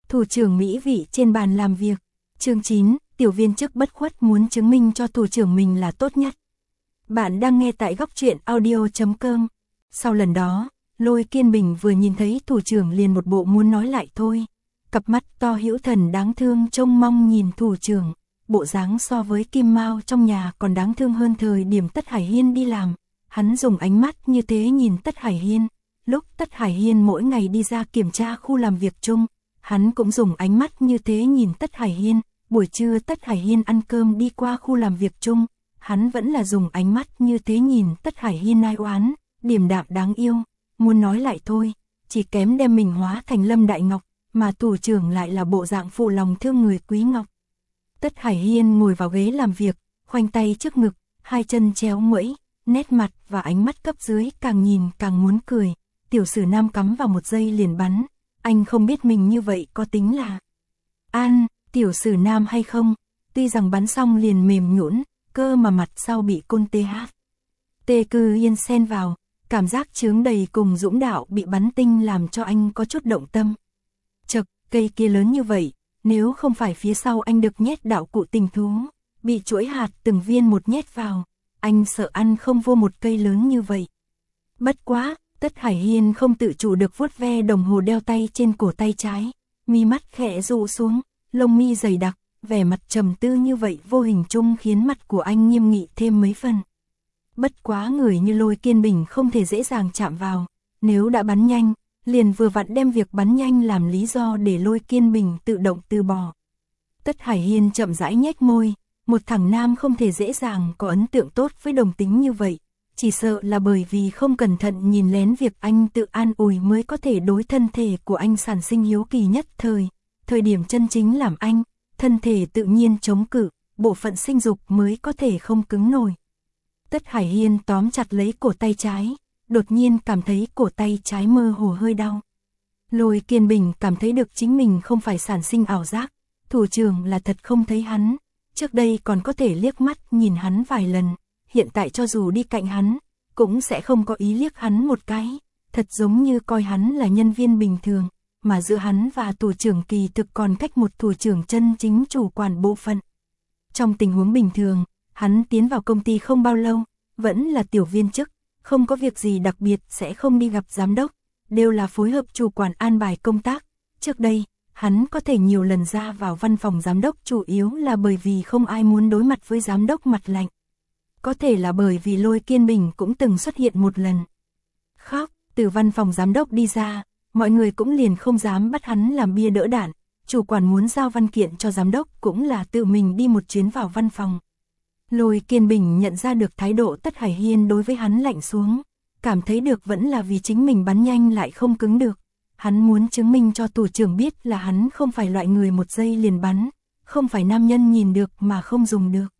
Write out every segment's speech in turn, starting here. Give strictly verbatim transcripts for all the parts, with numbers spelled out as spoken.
Thủ trưởng mỹ vị trên bàn làm việc. Chương chín, tiểu viên chức bất khuất muốn chứng minh cho thủ trưởng mình là tốt nhất. Bạn đang nghe tại góc truyện audio chấm com. Sau lần đó, Lôi Kiên Bình vừa nhìn thấy thủ trưởng liền một bộ muốn nói lại thôi. Cặp mắt to hữu thần đáng thương trông mong nhìn thủ trưởng, bộ dáng so với Kim Mao trong nhà còn đáng thương hơn thời điểm Tất Hải Hiên đi làm. Hắn dùng ánh mắt như thế nhìn Tất Hải Hiên, lúc Tất Hải Hiên mỗi ngày đi ra kiểm tra khu làm việc chung, hắn cũng dùng ánh mắt như thế nhìn Tất Hải Hiên, buổi trưa Tất Hải Hiên ăn cơm đi qua khu làm việc chung, hắn vẫn là dùng ánh mắt như thế nhìn Tất Hải Hiên ai oán, điềm đạm đáng yêu, muốn nói lại thôi, chỉ kém đem mình hóa thành Lâm Đại Ngọc, mà thủ trưởng lại là bộ dạng phụ lòng thương người Quý Ngọc. Tất Hải Hiên ngồi vào ghế làm việc, khoanh tay trước ngực, hai chân chéo nguẫy, nét mặt và ánh mắt cấp dưới càng nhìn càng muốn cười. Tiểu Sử Nam cắm vào một giây liền bắn, anh không biết mình như vậy có tính là an, Tiểu Sử Nam hay không, tuy rằng bắn xong liền mềm nhũn, cơ mà mặt sau bị côn tê hát. Tê Cư Yên xen vào, cảm giác chướng đầy cùng Dũng Đạo bị bắn tinh làm cho anh có chút động tâm. Chật, cây kia lớn như vậy, nếu không phải phía sau anh được nhét đạo cụ tình thú, bị chuỗi hạt từng viên một nhét vào, anh sợ ăn không vô một cây lớn như vậy. Bất quá, Tất Hải Hiên không tự chủ được vuốt ve đồng hồ đeo tay trên cổ tay trái, mi mắt khẽ rụ xuống, lông mi dày đặc, vẻ mặt trầm tư như vậy vô hình chung khiến mặt của anh nghiêm nghị thêm mấy phần. Bất quá người như Lôi Kiên Bình không thể dễ dàng chạm vào, nếu đã bắn nhanh, liền vừa vặn đem việc bắn nhanh làm lý do để Lôi Kiên Bình tự động từ bỏ. Tất Hải Hiên chậm rãi nhếch môi, một thằng nam không thể dễ dàng có ấn tượng tốt với đồng tính như vậy, chỉ sợ là bởi vì không cẩn thận nhìn lén việc anh tự an ủi mới có thể đối thân thể của anh sản sinh hiếu kỳ nhất thời, thời điểm chân chính làm anh, thân thể tự nhiên chống cự, bộ phận sinh dục mới có thể không cứng nổi. Tất Hải Hiên tóm chặt lấy cổ tay trái, đột nhiên cảm thấy cổ tay trái mơ hồ hơi đau. Lôi Kiên Bình cảm thấy được chính mình không phải sản sinh ảo giác, thủ trưởng là thật không thấy hắn, trước đây còn có thể liếc mắt nhìn hắn vài lần, hiện tại cho dù đi cạnh hắn, cũng sẽ không có ý liếc hắn một cái, thật giống như coi hắn là nhân viên bình thường, mà giữa hắn và thủ trưởng kỳ thực còn cách một thủ trưởng chân chính chủ quản bộ phận. Trong tình huống bình thường, hắn tiến vào công ty không bao lâu, vẫn là tiểu viên chức, không có việc gì đặc biệt sẽ không đi gặp giám đốc, đều là phối hợp chủ quản an bài công tác. Trước đây, hắn có thể nhiều lần ra vào văn phòng giám đốc chủ yếu là bởi vì không ai muốn đối mặt với giám đốc mặt lạnh. Có thể là bởi vì Lôi Kiên Bình cũng từng xuất hiện một lần. Khóc, từ văn phòng giám đốc đi ra, mọi người cũng liền không dám bắt hắn làm bia đỡ đạn, chủ quản muốn giao văn kiện cho giám đốc cũng là tự mình đi một chuyến vào văn phòng. Lôi Kiên Bình nhận ra được thái độ Tất Hải Hiên đối với hắn lạnh xuống, cảm thấy được vẫn là vì chính mình bắn nhanh lại không cứng được. Hắn muốn chứng minh cho thủ trưởng biết là hắn không phải loại người một giây liền bắn, không phải nam nhân nhìn được mà không dùng được.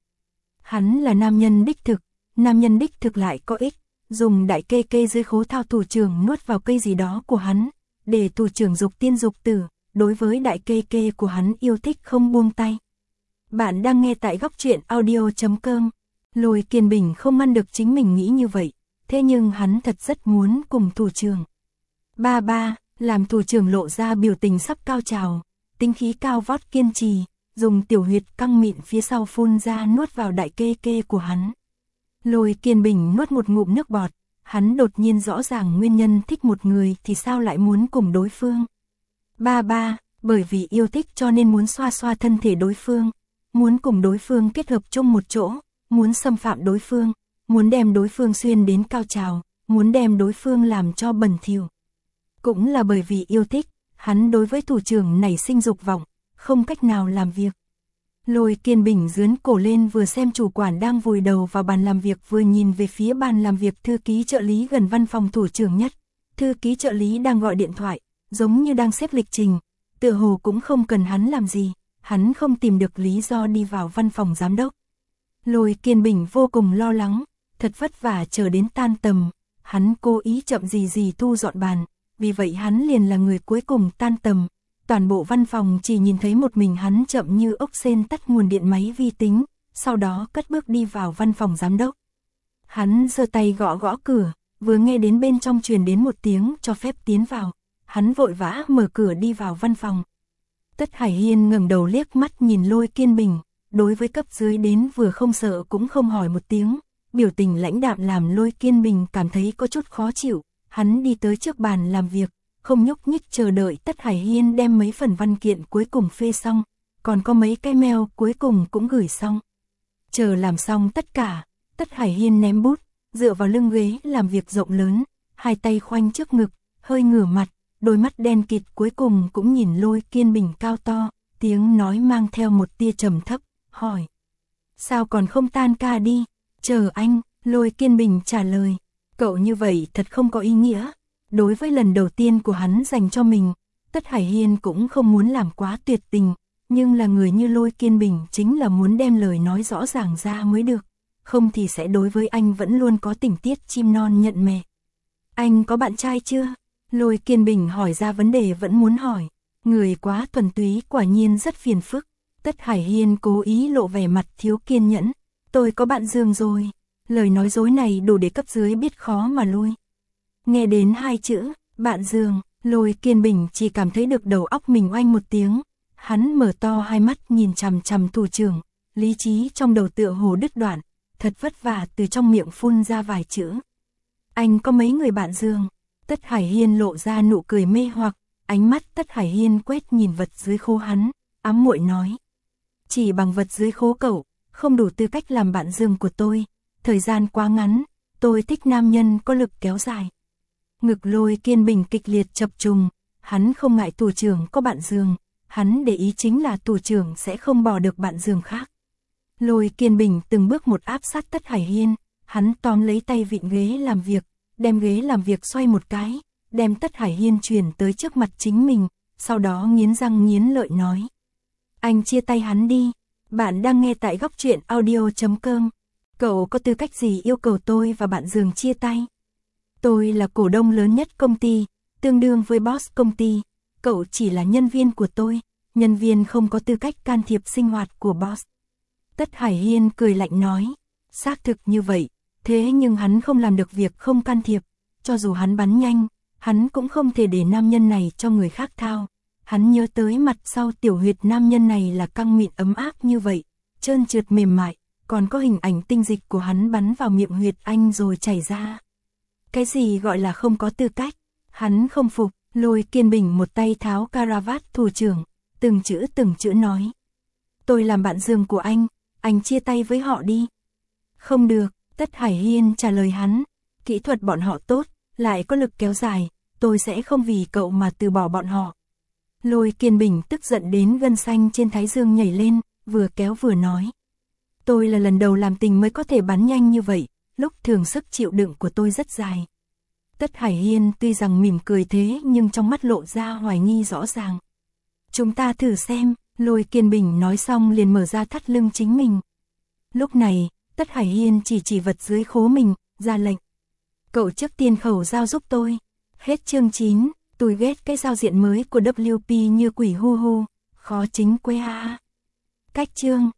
Hắn là nam nhân đích thực, nam nhân đích thực lại có ích, dùng đại kê kê dưới khố thao thủ trưởng nuốt vào cây gì đó của hắn, để thủ trưởng dục tiên dục tử, đối với đại kê kê của hắn yêu thích không buông tay. Bạn đang nghe tại góc truyện audio chấm com. Lôi Kiên Bình không ăn được chính mình nghĩ như vậy, thế nhưng hắn thật rất muốn cùng thủ trưởng. Ba ba, làm thủ trưởng lộ ra biểu tình sắp cao trào, tính khí cao vót kiên trì, dùng tiểu huyệt căng mịn phía sau phun ra nuốt vào đại kê kê của hắn. Lôi Kiên Bình nuốt một ngụm nước bọt, hắn đột nhiên rõ ràng nguyên nhân thích một người thì sao lại muốn cùng đối phương. Ba ba, bởi vì yêu thích cho nên muốn xoa xoa thân thể đối phương, muốn cùng đối phương kết hợp chung một chỗ, muốn xâm phạm đối phương, muốn đem đối phương xuyên đến cao trào, muốn đem đối phương làm cho bẩn thỉu. Cũng là bởi vì yêu thích, hắn đối với thủ trưởng nảy sinh dục vọng, không cách nào làm việc. Lôi Kiên Bình dướn cổ lên vừa xem chủ quản đang vùi đầu vào bàn làm việc vừa nhìn về phía bàn làm việc thư ký trợ lý gần văn phòng thủ trưởng nhất. Thư ký trợ lý đang gọi điện thoại, giống như đang xếp lịch trình, tựa hồ cũng không cần hắn làm gì, hắn không tìm được lý do đi vào văn phòng giám đốc. Lôi Kiên Bình vô cùng lo lắng, thật vất vả chờ đến tan tầm, hắn cố ý chậm gì gì thu dọn bàn, vì vậy hắn liền là người cuối cùng tan tầm. Toàn bộ văn phòng chỉ nhìn thấy một mình hắn chậm như ốc sên tắt nguồn điện máy vi tính, sau đó cất bước đi vào văn phòng giám đốc. Hắn giơ tay gõ gõ cửa, vừa nghe đến bên trong truyền đến một tiếng cho phép tiến vào, hắn vội vã mở cửa đi vào văn phòng. Tất Hải Hiên ngẩng đầu liếc mắt nhìn Lôi Kiên Bình, đối với cấp dưới đến vừa không sợ cũng không hỏi một tiếng, biểu tình lãnh đạm làm Lôi Kiên Bình cảm thấy có chút khó chịu, hắn đi tới trước bàn làm việc, không nhúc nhích chờ đợi Tất Hải Hiên đem mấy phần văn kiện cuối cùng phê xong, còn có mấy cái mail cuối cùng cũng gửi xong. Chờ làm xong tất cả, Tất Hải Hiên ném bút, dựa vào lưng ghế làm việc rộng lớn, hai tay khoanh trước ngực, hơi ngửa mặt, đôi mắt đen kịt cuối cùng cũng nhìn Lôi Kiên Bình cao to, tiếng nói mang theo một tia trầm thấp, hỏi. Sao còn không tan ca đi? Chờ anh, Lôi Kiên Bình trả lời. Cậu như vậy thật không có ý nghĩa. Đối với lần đầu tiên của hắn dành cho mình, Tất Hải Hiên cũng không muốn làm quá tuyệt tình, nhưng là người như Lôi Kiên Bình chính là muốn đem lời nói rõ ràng ra mới được, không thì sẽ đối với anh vẫn luôn có tình tiết chim non nhận mẹ. Anh có bạn trai chưa? Lôi Kiên Bình hỏi ra vấn đề vẫn muốn hỏi, người quá thuần túy quả nhiên rất phiền phức. Tất Hải Hiên cố ý lộ vẻ mặt thiếu kiên nhẫn, tôi có bạn Dương rồi. Lời nói dối này đủ để cấp dưới biết khó mà lui. Nghe đến hai chữ, bạn Dương, Lôi Kiên Bình chỉ cảm thấy được đầu óc mình oanh một tiếng. Hắn mở to hai mắt nhìn chằm chằm thủ trưởng, lý trí trong đầu tựa hồ đứt đoạn, thật vất vả từ trong miệng phun ra vài chữ. Anh có mấy người bạn Dương? Tất Hải Hiên lộ ra nụ cười mê hoặc, ánh mắt Tất Hải Hiên quét nhìn vật dưới khố hắn, ám muội nói. Chỉ bằng vật dưới khố cậu, không đủ tư cách làm bạn Dương của tôi, thời gian quá ngắn, tôi thích nam nhân có lực kéo dài. Ngực Lôi Kiên Bình kịch liệt chập trùng, hắn không ngại thủ trưởng có bạn Dương, hắn để ý chính là thủ trưởng sẽ không bỏ được bạn Dương khác. Lôi Kiên Bình từng bước một áp sát Tất Hải Hiên, hắn tóm lấy tay vịn ghế làm việc, đem ghế làm việc xoay một cái, đem Tất Hải Hiên chuyển tới trước mặt chính mình, sau đó nghiến răng nghiến lợi nói. Anh chia tay hắn đi, bạn đang nghe tại góc truyện audio chấm com. Cậu có tư cách gì yêu cầu tôi và bạn Dương chia tay? Tôi là cổ đông lớn nhất công ty, tương đương với boss công ty, cậu chỉ là nhân viên của tôi, nhân viên không có tư cách can thiệp sinh hoạt của boss. Tất Hải Hiên cười lạnh nói, xác thực như vậy, thế nhưng hắn không làm được việc không can thiệp, cho dù hắn bắn nhanh, hắn cũng không thể để nam nhân này cho người khác thao. Hắn nhớ tới mặt sau tiểu huyệt nam nhân này là căng mịn ấm áp như vậy, trơn trượt mềm mại, còn có hình ảnh tinh dịch của hắn bắn vào miệng huyệt anh rồi chảy ra. Cái gì gọi là không có tư cách? Hắn không phục, Lôi Kiên Bình một tay tháo caravat thủ trưởng, từng chữ từng chữ nói. Tôi làm bạn Dương của anh, anh chia tay với họ đi. Không được, Tất Hải Hiên trả lời hắn, kỹ thuật bọn họ tốt, lại có lực kéo dài, tôi sẽ không vì cậu mà từ bỏ bọn họ. Lôi Kiên Bình tức giận đến gân xanh trên thái dương nhảy lên, vừa kéo vừa nói. Tôi là lần đầu làm tình mới có thể bắn nhanh như vậy, lúc thường sức chịu đựng của tôi rất dài. Tất Hải Hiên tuy rằng mỉm cười thế nhưng trong mắt lộ ra hoài nghi rõ ràng. Chúng ta thử xem, Lôi Kiên Bình nói xong liền mở ra thắt lưng chính mình. Lúc này, Tất Hải Hiên chỉ chỉ vật dưới khố mình, ra lệnh. Cậu trước tiên khẩu giao giúp tôi. Hết chương chín. Tôi ghét cái giao diện mới của vê kép pê như quỷ hu hu, khó chính quê ha. Cách chương.